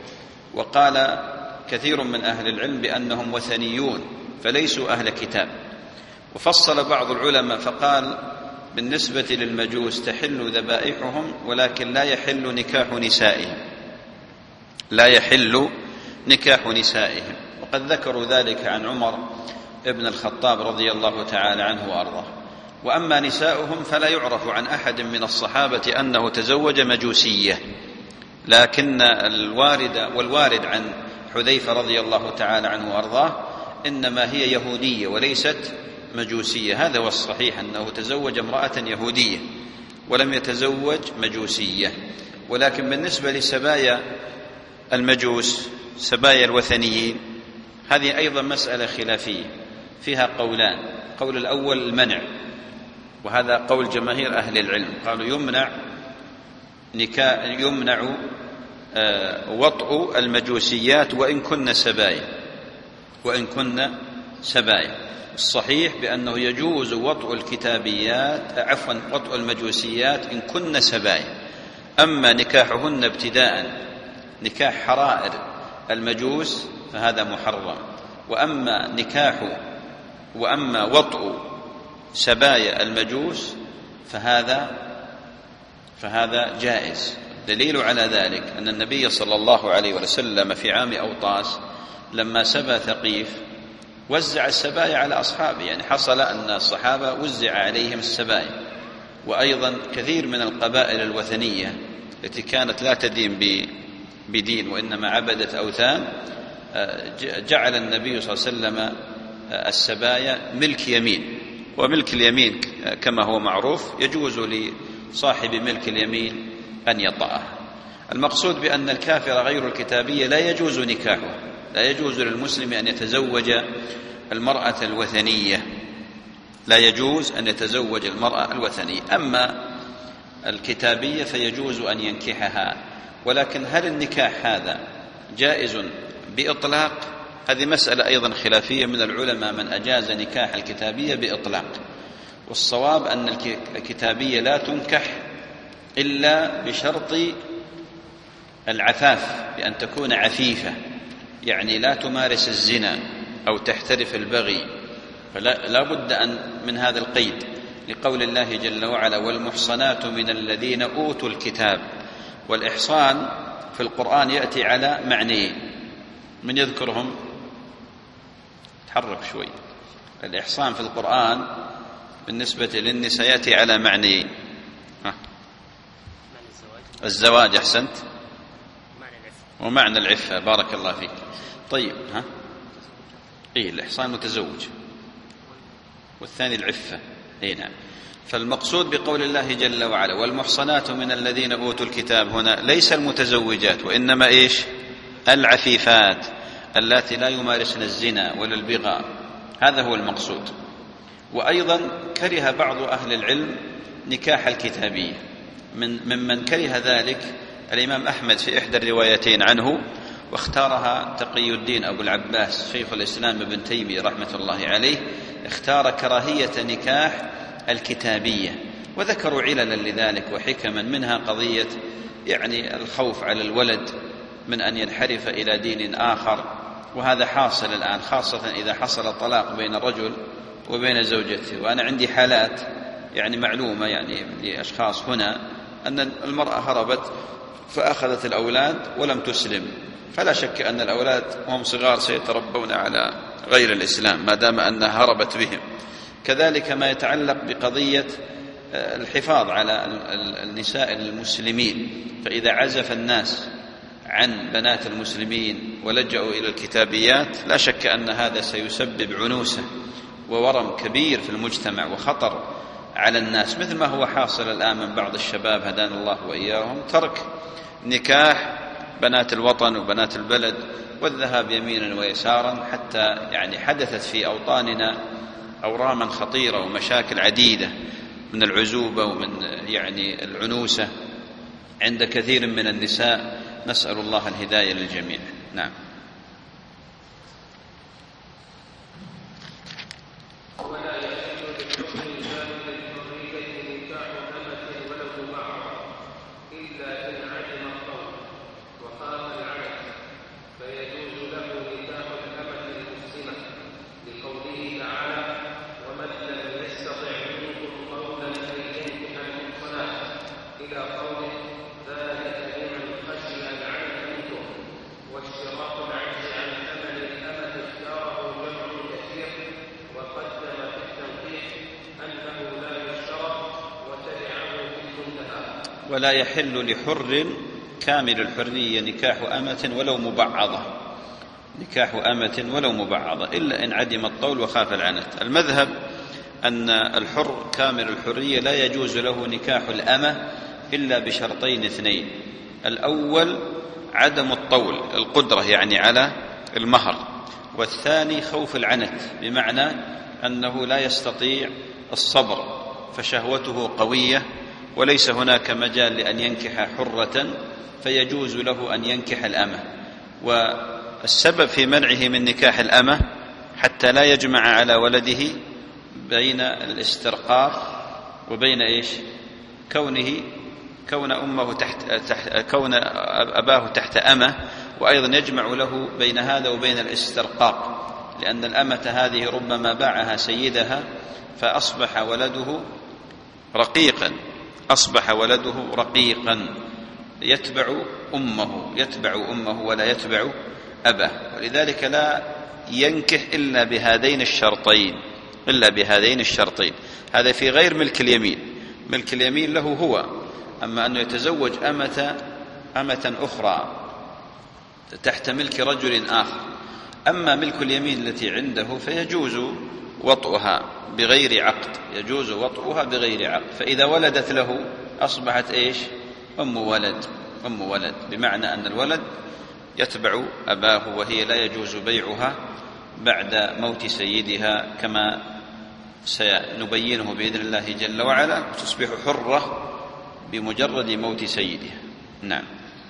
Speaker 1: وقال كثير من أهل العلم بأنهم وثنيون فليسوا أهل كتاب. وفصل بعض العلماء فقال بالنسبة للمجوس تحل ذبائحهم ولكن لا يحل نكاح نسائهم، لا يحل نكاح نسائهم. وقد ذكروا ذلك عن عمر ابن الخطاب رضي الله تعالى عنه وأرضاه. وأما نساؤهم فلا يعرف عن أحد من الصحابة أنه تزوج مجوسية، لكن الوارد والوارد عن حذيفة رضي الله تعالى عنه وأرضاه إنما هي يهودية وليست مجوسية. هذا هو الصحيح، أنه تزوج امرأة يهودية ولم يتزوج مجوسية. ولكن بالنسبة لسبايا المجوس سبايا الوثنيين هذه أيضا مسألة خلافية فيها قولان. قول الأول المنع، وهذا قول جماهير أهل العلم، قالوا يمنع نكا يمنع وطء المجوسيات وإن كن سبايا وإن كن سبايا. الصحيح بأنه يجوز وطء الكتابيات عفوا وطء المجوسيات إن كن سبايا، أما نكاحهن ابتداء نكاح حرائر المجوس فهذا محرم، وأما نكاح وأما وطء سبايا المجوس فهذا فهذا جائز. دليل على ذلك أن النبي صلى الله عليه وسلم في عام أوطاس لما سبى ثقيف وزع السبايا على أصحابه، يعني حصل أن الصحابة وزع عليهم السبايا. وأيضا كثير من القبائل الوثنية التي كانت لا تدين بدين وإنما عبدت أوثان جعل النبي صلى الله عليه وسلم السبايا ملك يمين، وملك اليمين كما هو معروف يجوز لصاحب ملك اليمين أن يطأه. المقصود بأن الكافر غير الكتابية لا يجوز نكاحه، لا يجوز للمسلم أن يتزوج المرأة الوثنية، لا يجوز أن يتزوج المرأة الوثنية. أما الكتابية فيجوز أن ينكحها. ولكن هل النكاح هذا جائز بإطلاق؟ هذه مسألة أيضا خلافية من العلماء من أجاز نكاح الكتابية بإطلاق، والصواب أن الكتابية لا تنكح إلا بشرط العفاف، بأن تكون عفيفة، يعني لا تمارس الزنا أو تحترف البغي، فلا بد أن من هذا القيد لقول الله جل وعلا والمحصنات من الذين أوتوا الكتاب. والإحصان في القرآن يأتي على معنيين، من يذكرهم؟ تحرك شوي. الإحصان في القرآن بالنسبة للنساء يأتي على معنيين. ها. الزواج أحسنت، ومعنى العفة، بارك الله فيك. طيب ها إيه الإحصان متزوج، والثاني العفة. إيه نعم. فالمقصود بقول الله جل وعلا والمحصنات من الذين أوتوا الكتاب هنا ليس المتزوجات، وإنما إيش؟ العفيفات اللاتي لا يمارسن الزنا ولا البغاء، هذا هو المقصود. وأيضا كره بعض أهل العلم نكاح الكتابية، من ممن كره ذلك الإمام أحمد في إحدى الروايتين عنه، واختارها تقي الدين أبو العباس شيخ الإسلام ابن تيمية رحمة الله عليه، اختار كراهية نكاح الكتابية، وذكروا عللا لذلك وحكما، منها قضية يعني الخوف على الولد من أن ينحرف إلى دين آخر، وهذا حاصل الآن، خاصة إذا حصل الطلاق بين الرجل وبين زوجته. وأنا عندي حالات يعني معلومة يعني لأشخاص هنا أن المرأة هربت فأخذت الأولاد ولم تسلم، فلا شك أن الأولاد وهم صغار سيتربون على غير الإسلام ما دام أنها هربت بهم. كذلك ما يتعلق بقضية الحفاظ على النساء المسلمين، فإذا عزف الناس عن بنات المسلمين ولجأوا إلى الكتابيات لا شك أن هذا سيسبب عنوسة وورم كبير في المجتمع وخطر على الناس، مثل ما هو حاصل الآن من بعض الشباب هدانا الله وإياهم، ترك نكاح بنات الوطن وبنات البلد والذهاب يمينا ويسارا، حتى يعني حدثت في أوطاننا أوراما خطيرة ومشاكل عديدة من العزوبة ومن يعني العنوسة عند كثير من النساء، نسأل الله الهداية للجميع. نعم. ولا يحل لحر كامل الحرية نكاح أمة ولو مبعضة، نكاح أمة ولو مبعضة إلا إن عدم الطول وخاف العنت. المذهب أن الحر كامل الحرية لا يجوز له نكاح الأمة إلا بشرطين اثنين: الأول عدم الطول، القدرة يعني على المهر، والثاني خوف العنت، بمعنى أنه لا يستطيع الصبر فشهوته قوية وليس هناك مجال لأن ينكح حرة فيجوز له أن ينكح الأمة. والسبب في منعه من نكاح الأمة حتى لا يجمع على ولده بين الاسترقاق وبين إيش؟ كونه كون أمه تحت, تحت كون أباه تحت أمة، وأيضا يجمع له بين هذا وبين الاسترقاق، لأن الأمة هذه ربما باعها سيدها فأصبح ولده رقيقا أصبح ولده رقيقا يتبع أمه يتبع أمه ولا يتبع أباه. ولذلك لا ينكح إلا بهذين الشرطين إلا بهذين الشرطين هذا في غير ملك اليمين. ملك اليمين له هو، أما أنه يتزوج أمة أمة أخرى تحت ملك رجل آخر. أما ملك اليمين التي عنده فيجوز وطئها بغير عقد يجوز وطئها بغير عقد. فإذا ولدت له أصبحت إيش؟ أم ولد أم ولد بمعنى أن الولد يتبع أباه، وهي لا يجوز بيعها بعد موت سيدها كما سنبينه بإذن الله جل وعلا، تصبح حرة بمجرد موت سيدها. نعم.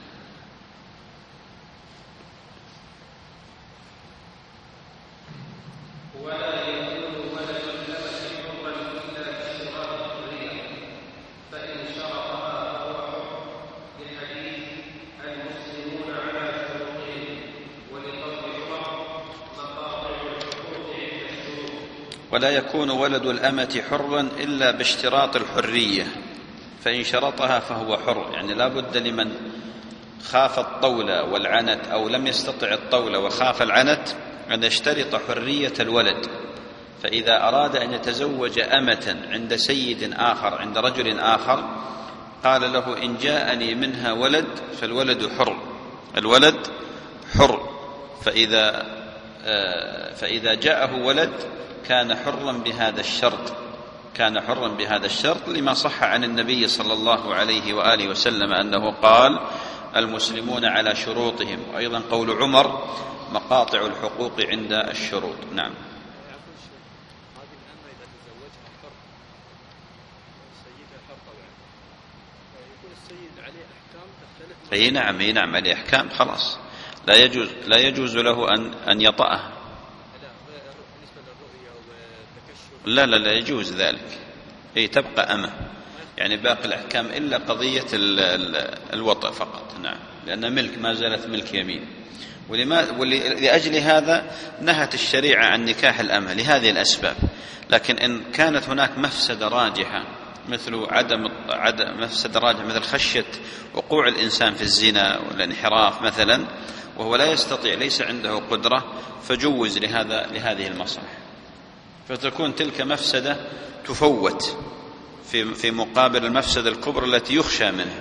Speaker 1: ولا يكون ولد الأمة حرا إلا باشتراط الحرية، فإن شرطها فهو حر. يعني لا بد لمن خاف الطول والعنت أو لم يستطع الطول وخاف العنت أن يشترط حرية الولد. فإذا أراد أن يتزوج أمة عند سيد آخر عند رجل آخر قال له إن جاءني منها ولد فالولد حر الولد حر فإذا, فإذا جاءه ولد كان حرا بهذا الشرط كان حرا بهذا الشرط لما صح عن النبي صلى الله عليه وآله وسلم أنه قال المسلمون على شروطهم، وأيضا قول عمر مقاطع الحقوق عند الشروط. نعم. اي نعم اي نعم عليه احكام، خلاص لا يجوز لا يجوز له ان ان يطأها. لا لا لا يجوز ذلك، اي تبقى أمة، يعني باقي الأحكام إلا قضية الوطأ فقط. نعم، لأن ملك ما زالت ملك يمين. ولما ولأجل هذا نهت الشريعة عن نكاح الأمة لهذه الأسباب. لكن إن كانت هناك مفسدة راجحة مثل عدم عدم مفسدة راجحة مثل خشية وقوع الإنسان في الزنا والانحراف مثلا، وهو لا يستطيع ليس عنده قدرة، فجوز لهذا لهذه المصلحة، فتكون تلك مفسدة تفوت في في مقابل المفسدة الكبرى التي يخشى منها.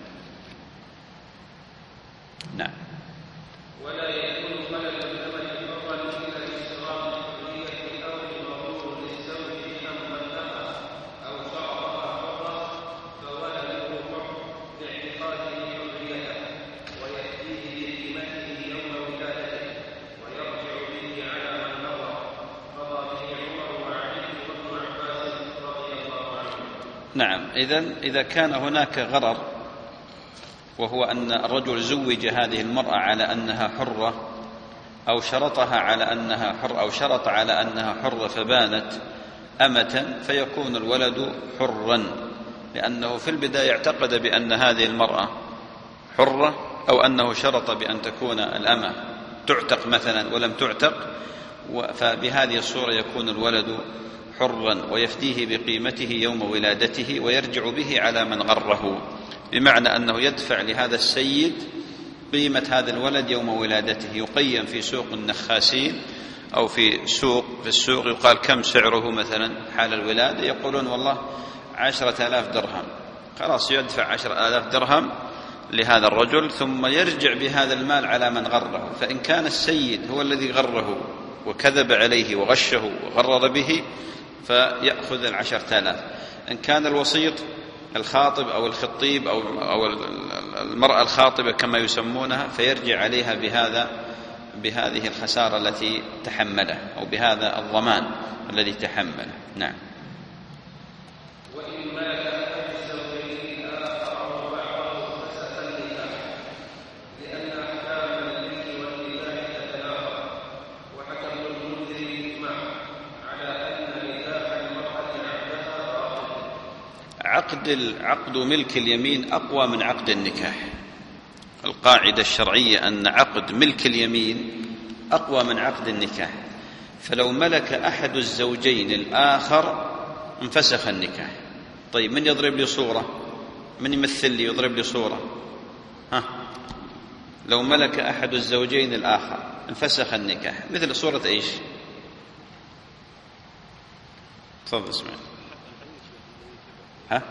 Speaker 1: نعم.
Speaker 3: ولا يكون ولد الأمة حرا إلا باشتراط الحرية أو المغرور للزوج أما الأمة أو شرطها حرة فولده حر باعتقاده حريته ويأتيه بقيمته يوم ولادته ويرجع به على من نظر قضى به عمر وعلي وابن عباس رضي الله عنه.
Speaker 1: نعم. إذن إذا كان هناك غرر، وهو أن الرجل زوج هذه المرأة على أنها حرة أو شرطها على أنها حر أو شرط على أنها حرة فبانت أمة، فيكون الولد حرا، لأنه في البداية اعتقد بأن هذه المرأة حرة، أو أنه شرط بأن تكون الأمة تعتق مثلا ولم تعتق، فبهذه الصورة يكون الولد حرا ويفديه بقيمته يوم ولادته ويرجع به على من غره، بمعنى أنه يدفع لهذا السيد قيمة هذا الولد يوم ولادته. يقيم في سوق النخاسين أو في سوق في السوق يقال كم سعره مثلا حال الولادة، يقولون والله عشرة آلاف درهم، خلاص يدفع عشرة آلاف درهم لهذا الرجل ثم يرجع بهذا المال على من غره. فإن كان السيد هو الذي غره وكذب عليه وغشه وغرر به فيأخذ العشرة آلاف. إن كان الوسيط الخاطب أو الخطيب أو, أو المرأة الخاطبة كما يسمونها فيرجع عليها بهذا بهذه الخسارة التي تحمله أو بهذا الضمان الذي تحمله. نعم.
Speaker 3: وإن مات أحد الزوجين الآخر أو بعضه فسخ النكاح، لأن أحكام الملك والنكاح تتناقض. وحكى ابن المنذر إجماع على أن نكاح المرأة عبدها باطل.
Speaker 1: عقد عقد ملك اليمين أقوى من عقد النكاح. القاعدة الشرعية أن عقد ملك اليمين أقوى من عقد النكاح، فلو ملك أحد الزوجين الآخر انفسخ النكاح. طيب من يضرب لي صورة؟ من يمثل لي يضرب لي صورة؟ ها؟ لو ملك أحد الزوجين الآخر انفسخ النكاح، مثل صورة إيش؟ تفضل اسمع. ها؟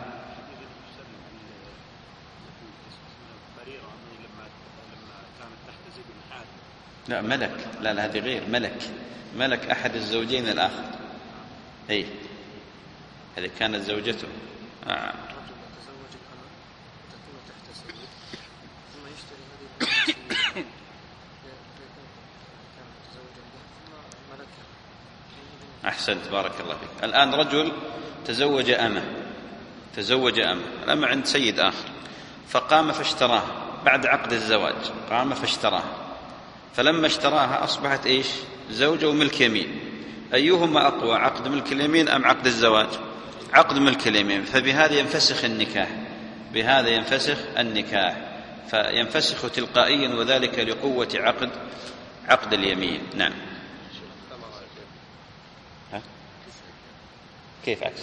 Speaker 1: لا ملك، لا لا هذه غير ملك، ملك أحد الزوجين الآخر. أي هذه كانت زوجته. آه. أحسنت بارك الله فيك. الآن رجل تزوج أمة، تزوج أمة، الأمة عند سيد آخر، فقام فاشتراها بعد عقد الزواج، قام فاشتراها، فلما اشتراها أصبحت إيش؟ زوجة وملك يمين. أيهما أقوى، عقد ملك اليمين أم عقد الزواج؟ عقد ملك اليمين. فبهذا ينفسخ النكاح، بهذا ينفسخ النكاح، فينفسخ تلقائيا، وذلك لقوة عقد عقد اليمين. نعم. ها؟ كيف عكس؟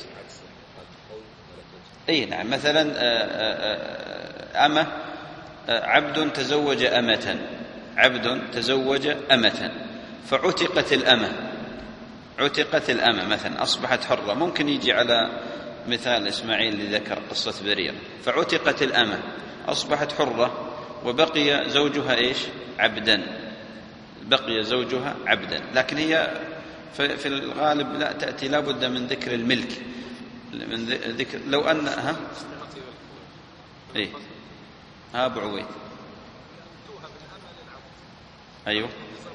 Speaker 1: أي نعم، مثلا أمة، عبد تزوج أمة، عبد تزوج أمة فعتقت الأمة، عتقت الأمة مثلا أصبحت حرة. ممكن يجي على مثال إسماعيل اللي ذكر قصة بريرة، فعتقت الأمة أصبحت حرة وبقي زوجها إيش؟ عبدا، بقي زوجها عبدا. لكن هي في الغالب لا تأتي لا بد من ذكر الملك، من ذكر لو أن ها إيه ها أبو عويد. أيوه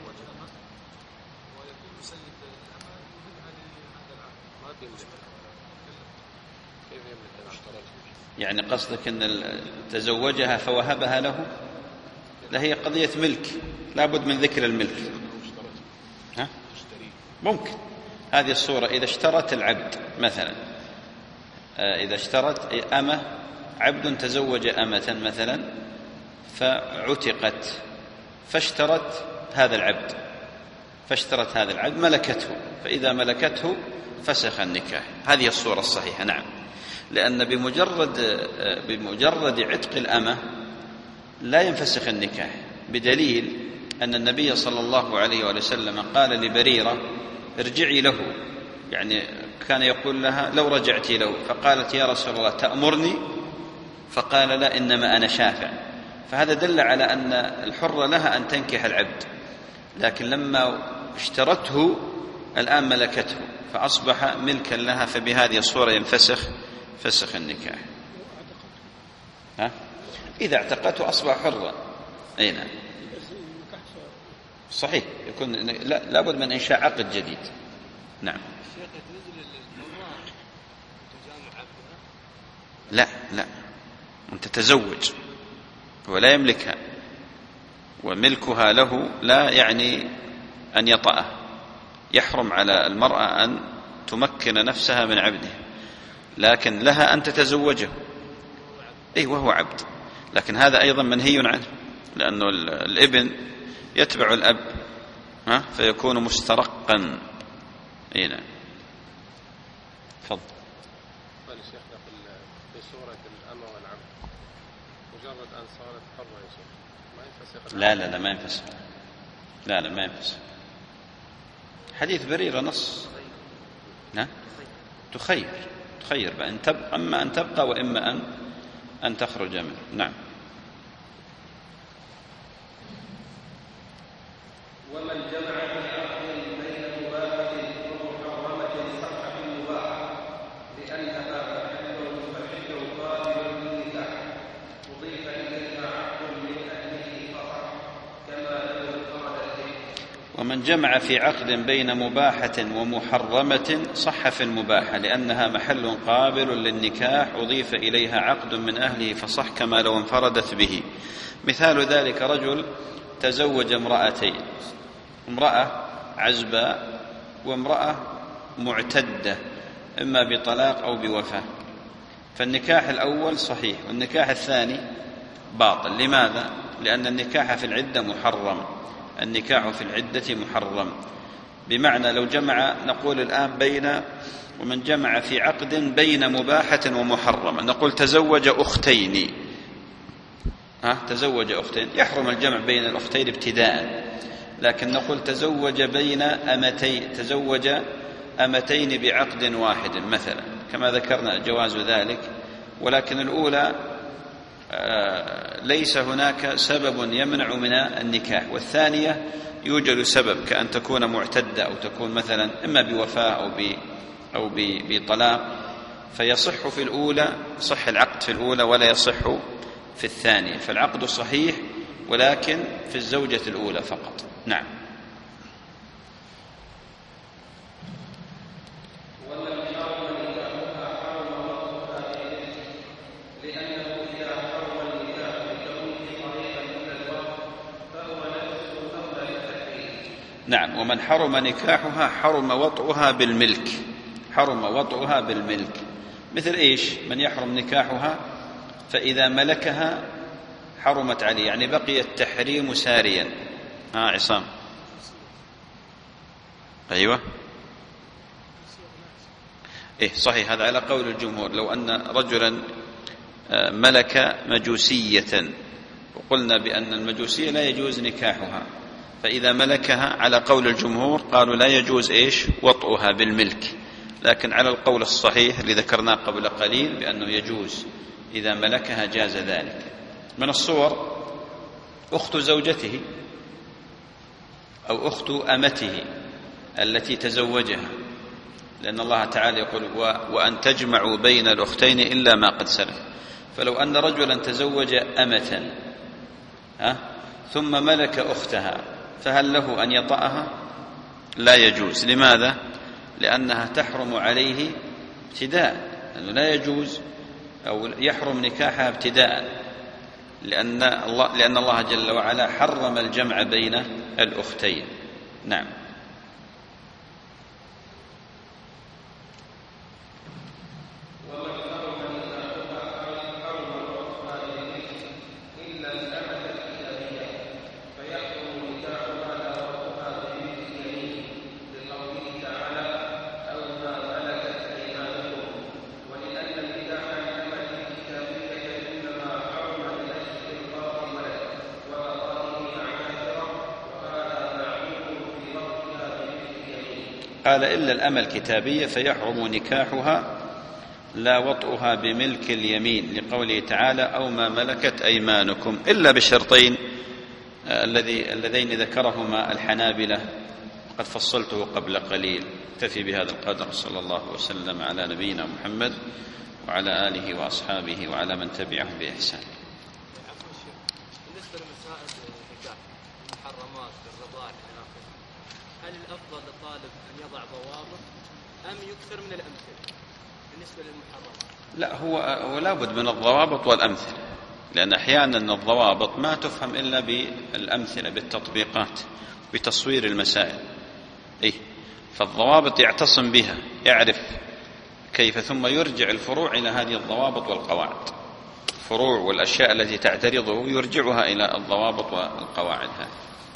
Speaker 1: يعني قصدك أن تزوجها فوهبها له؟ لا، هي قضية ملك، لا بد من ذكر الملك. ها؟ ممكن هذه الصورة إذا اشترت العبد مثلا، إذا اشترت أمة، عبد تزوج أمة مثلا فعتقت، فاشترت هذا العبد، فاشترت هذا العبد ملكته، فإذا ملكته فسخ النكاح. هذه الصورة الصحيحة. نعم، لأن بمجرد بمجرد عتق الأمة لا ينفسخ النكاح، بدليل أن النبي صلى الله عليه وسلم قال لبريرة ارجعي له، يعني كان يقول لها لو رجعت له، فقالت يا رسول الله تأمرني؟ فقال لا، إنما أنا شافع. فهذا دل على أن الحرة لها أن تنكح العبد، لكن لما اشترته الآن ملكته فأصبح ملكا لها، فبهذه الصورة ينفسخ فسخ النكاح. ها؟ إذا اعتقته أصبح حرا. أي نعم صحيح، يكون لا لابد من إنشاء عقد جديد. نعم. لا لا، أنت تتزوج ولا يملكها، وملكها له لا يعني أن يطأه. يحرم على المرأة أن تمكن نفسها من عبده، لكن لها أن تتزوجه. أي وهو عبد، لكن هذا أيضا منهي عنه، لأنه الابن يتبع الأب ها فيكون مسترقا. أي نعم. تفضل.
Speaker 4: قال الشيخ في سورة الأمة والعبد مجرد أن صارت حرة يا شيخ ما ينفسخ؟
Speaker 1: لا لا لا ما ينفسخ، لا لا ما ينفسخ. حديث بريرة نص. نعم تخير، تخير بأن تبقى، أما أن تبقى وإما أن أن تخرج منه. نعم.
Speaker 3: ومن جمع في عقد بين مباحة ومحرمة صح في المباح لأنها فحل فحل قابل للنكاح، أضيف إليها عقد من أهله فصح كما لو انفردت به.
Speaker 1: ومن جمع في عقد بين مباحة ومحرمة صح في المباحة لأنها محل قابل للنكاح أضيف إليها عقد من أهله فصح كما لو انفردت به. مثال ذلك رجل تزوج امرأتين، امرأة عزباء وامرأة معتدة إما بطلاق أو بوفاة، فالنكاح الأول صحيح والنكاح الثاني باطل. لماذا؟ لأن النكاح في العدة محرم، النكاح في العدة محرم. بمعنى لو جمع، نقول الآن بين ومن جمع في عقد بين مباحة ومحرمة، نقول تزوج أختين، ها تزوج أختين، يحرم الجمع بين الأختين ابتداء، لكن نقول تزوج بين أمتين، تزوج أمتين بعقد واحد مثلا، كما ذكرنا جواز ذلك. ولكن الأولى ليس هناك سبب يمنع من النكاح، والثانية يوجد سبب كأن تكون معتدة أو تكون مثلا إما بوفاة أو أو بطلاق، فيصح في الأولى، صح العقد في الأولى ولا يصح في الثانية، فالعقد صحيح ولكن في الزوجة الأولى فقط. نعم. نعم. ومن حرم نكاحها حرم وطئها بالملك، حرم وطئها بالملك. مثل إيش؟ من يحرم نكاحها فإذا ملكها حرمت عليه، يعني بقي التحريم ساريا. ها عصام. أيوة إيه صحيح، هذا على قول الجمهور. لو أن رجلا ملك مجوسية وقلنا بأن المجوسية لا يجوز نكاحها، فإذا ملكها على قول الجمهور قالوا لا يجوز إيش؟ وطئها بالملك. لكن على القول الصحيح اللي ذكرناه قبل قليل بأنه يجوز إذا ملكها جاز ذلك. من الصور أخت زوجته أو أخت أمته التي تزوجها، لأن الله تعالى يقول وأن تجمعوا بين الأختين إلا ما قد سلف. فلو أن رجلا تزوج أمة ها ثم ملك أختها فهل له أن يطأها؟ لا يجوز. لماذا؟ لأنها تحرم عليه ابتداء، لأنه لا يجوز أو يحرم نكاحها ابتداء، لأن الله, لأن الله جل وعلا حرم الجمع بين الأختين. نعم. قال إلا الأمة الكتابية فيحرم نكاحها لا وطئها بملك اليمين، لقوله تعالى أو ما ملكت أيمانكم، إلا بالشرطين الذي اللذين ذكرهما الحنابلة قد فصلته قبل قليل. اكتفي بهذا القدر. صلى الله وسلم على نبينا محمد وعلى آله وأصحابه وعلى من تبعهم بإحسان.
Speaker 2: بالنسبة لمسائل النكاح المحرمات الرضاع إلى آخره، هل الأفضل للطالب أن يضع ضوابط أم يكثر من الأمثلة بالنسبة للمحرمات؟
Speaker 1: لا، هو هو لابد من الضوابط والأمثلة، لأن أحيانا الضوابط ما تفهم إلا بالأمثلة، بالتطبيقات، بتصوير المسائل. إيه، فالضوابط يعتصم بها، يعرف كيف، ثم يرجع الفروع إلى هذه الضوابط والقواعد. الفروع والأشياء التي تعترضه يرجعها إلى الضوابط والقواعد هذه.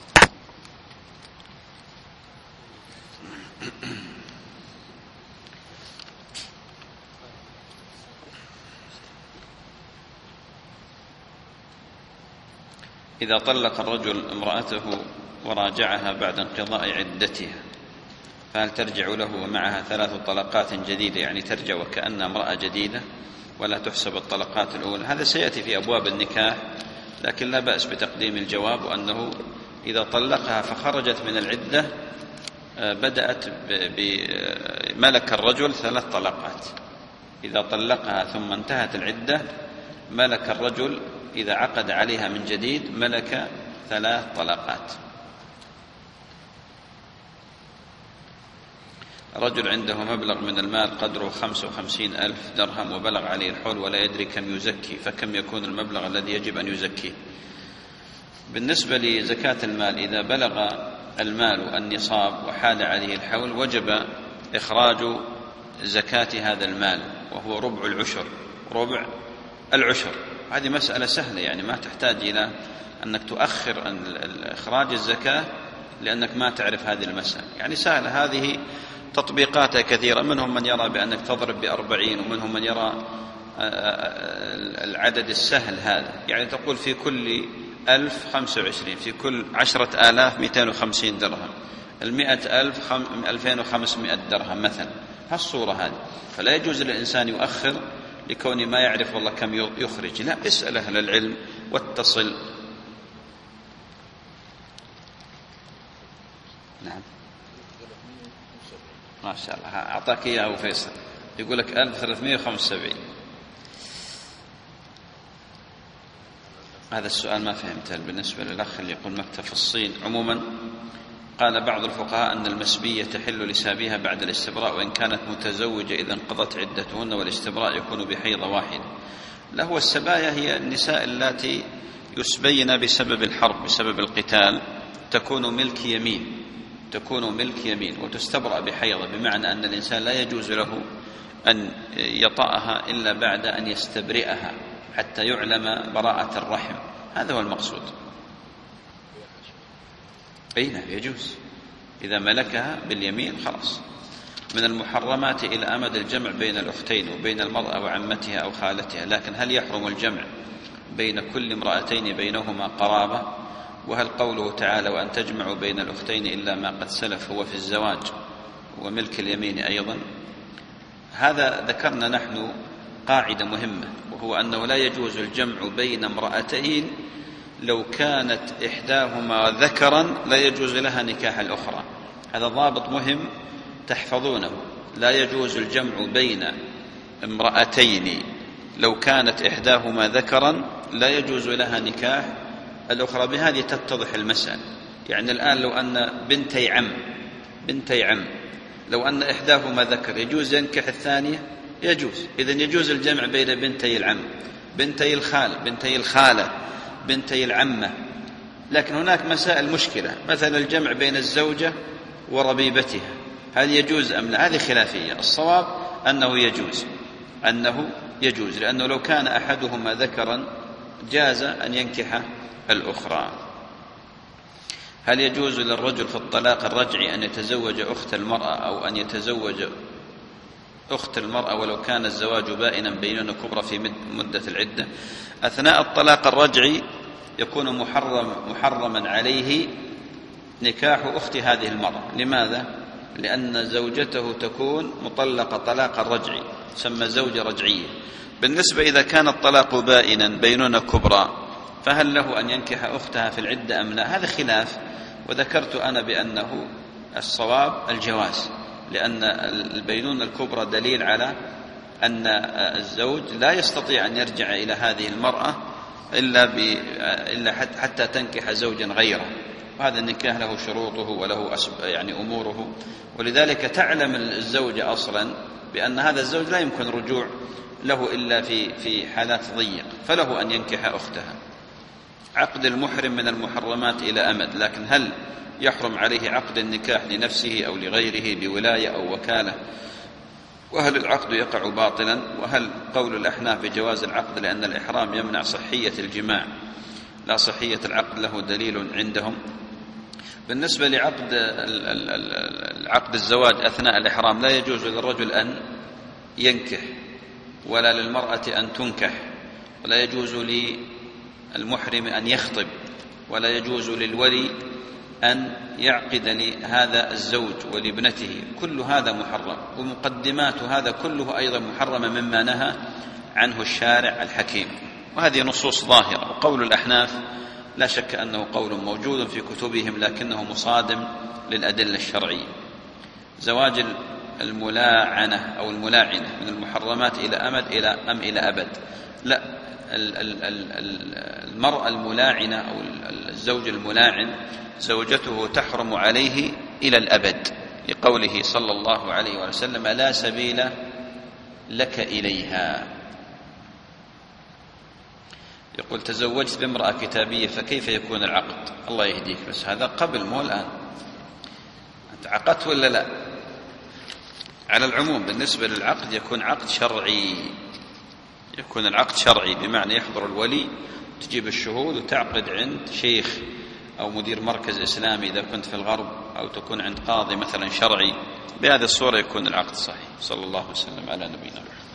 Speaker 1: إذا طلق الرجل امرأته وراجعها بعد انقضاء عدتها فهل ترجع له ومعها ثلاث طلقات جديدة، يعني ترجع وكأنها امرأة جديدة ولا تحسب الطلقات الأولى؟ هذا سيأتي في أبواب النكاح، لكن لا بأس بتقديم الجواب أنه إذا طلقها فخرجت من العدة بدأت بملك الرجل ثلاث طلقات. إذا طلقها ثم انتهت العدة ملك الرجل، إذا عقد عليها من جديد ملك ثلاث طلقات. رجل عنده مبلغ من المال قدره خمسة وخمسين ألف درهم وبلغ عليه الحول ولا يدري كم يزكي، فكم يكون المبلغ الذي يجب أن يزكيه؟ بالنسبة لزكاة المال، إذا بلغ المال النصاب وحال عليه الحول وجب إخراج زكاة هذا المال، وهو ربع العشر. ربع العشر هذه مسألة سهلة، يعني ما تحتاج إلى أنك تؤخر إخراج الزكاة لأنك ما تعرف هذه المسألة، يعني سهلة. هذه تطبيقاتها كثيرة، منهم من يرى بأنك تضرب بأربعين، ومنهم من يرى العدد السهل هذا، يعني تقول في كل ألف خمسة وعشرين، في كل عشرة آلاف مئتين وخمسين درهم، المئة ألف ألفين وخمسمائة درهم مثلا، هالصورة هذه. فلا يجوز للإنسان يؤخر لكونه ما يعرف والله كم يخرج، لا، اسأل أهل العلم واتصل. نعم ما شاء الله، أعطاك إياه أبو فيصل، يقول لك ألف وثلاثمائة وخمسة وسبعين. هذا السؤال ما فهمته بالنسبة للأخ اللي يقول مكتب في الصين. عموما قال بعض الفقهاء أن المسبية تحل لسابيها بعد الاستبراء وإن كانت متزوجة إذا انقضت عدتهن، والاستبراء يكون بحيضة واحدة. لا، هو السبايا هي النساء اللاتي يسبين بسبب الحرب، بسبب القتال، تكون ملك يمين، تكون ملك يمين وتستبرأ بحيضة، بمعنى أن الإنسان لا يجوز له أن يطأها إلا بعد أن يستبرئها حتى يعلم براءة الرحم، هذا هو المقصود. أي نعم يجوز، إذا ملكها باليمين خلاص. من المحرمات إلى أمد الجمع بين الأختين وبين المرأة وعمتها أو خالتها، لكن هل يحرم الجمع بين كل امرأتين بينهما قرابة؟ وهل قوله تعالى وأن تجمعوا بين الأختين إلا ما قد سلف هو في الزواج وملك اليمين أيضا؟ هذا ذكرنا نحن قاعدة مهمة، وهو أنه لا يجوز الجمع بين امرأتين لو كانت إحداهما ذكرا لا يجوز لها نكاح الأخرى. هذا ضابط مهم تحفظونه، لا يجوز الجمع بين امرأتين لو كانت إحداهما ذكرا لا يجوز لها نكاح الأخرى. بهذه تتضح المسألة. يعني الآن لو أن بنتي عم بنتي عم لو أن إحداهما ذكر يجوز ينكح الثانية؟ يجوز. إذن يجوز الجمع بين بنتي العم، بنتي الخال، بنتي الخالة، بنتي العمة. لكن هناك مسائل مشكلة، مثلا الجمع بين الزوجة وربيبتها، هل يجوز أم لا؟ هذه خلافية. الصواب أنه يجوز، أنه يجوز، لأنه لو كان أحدهما ذكرا جاز أن ينكح الأخرى. هل يجوز للرجل في الطلاق الرجعي أن يتزوج أخت المرأة أو أن يتزوج أخت المرأة ولو كان الزواج بائنا بينهن كبرى في مدة العدة؟ أثناء الطلاق الرجعي يكون محرم محرما عليه نكاح أخت هذه المرأة. لماذا؟ لأن زوجته تكون مطلقة طلاقا رجعي، تسمى زوجة رجعية. بالنسبة إذا كان الطلاق بائنا بينهن كبرى، فهل له أن ينكح أختها في العدة أم لا؟ هذا خلاف، وذكرت أنا بأنه الصواب الجواز، لأن البينونة الكبرى دليل على أن الزوج لا يستطيع أن يرجع إلى هذه المرأة إلا, إلا حتى تنكح زوجا غيره، وهذا النكاح له شروطه وله يعني أموره. ولذلك تعلم الزوجة أصلا بأن هذا الزوج لا يمكن رجوع له إلا في في حالات ضيق، فله أن ينكح أختها. عقد المحرم من المحرمات إلى أمد، لكن هل يحرم عليه عقد النكاح لنفسه أو لغيره بولاية أو وكالة؟ وهل العقد يقع باطلا؟ وهل قول الأحناف بجواز العقد لأن الإحرام يمنع صحية الجماع لا صحية العقد له دليل عندهم؟ بالنسبة لعقد عقد الزواج أثناء الإحرام لا يجوز للرجل أن ينكح ولا للمرأة أن تنكح، ولا يجوز للمحرم أن يخطب، ولا يجوز للولي أن يعقد لهذا الزوج ولابنته، كل هذا محرم، ومقدمات هذا كله أيضا محرم مما نهى عنه الشارع الحكيم. وهذه نصوص ظاهرة. وقول الأحناف لا شك أنه قول موجود في كتبهم لكنه مصادم للأدلة الشرعية. زواج الملاعنة أو الملاعنة من المحرمات إلى أمد إلى أم إلى أبد؟ لا، المرأة الملاعنة أو الزوج الملاعن زوجته تحرم عليه إلى الأبد، لقوله صلى الله عليه وسلم لا سبيل لك إليها. يقول تزوجت بامرأة كتابية فكيف يكون العقد؟ الله يهديك، بس هذا قبل مو الآن. أنت عقدت ولا لا؟ على العموم بالنسبة للعقد يكون عقد شرعي، يكون العقد شرعي بمعنى يحضر الولي تجيب الشهود وتعقد عند شيخ أو مدير مركز إسلامي إذا كنت في الغرب، أو تكون عند قاضي مثلا شرعي. بهذه الصورة يكون العقد صحيح. صلى الله وسلم على نبينا محمد.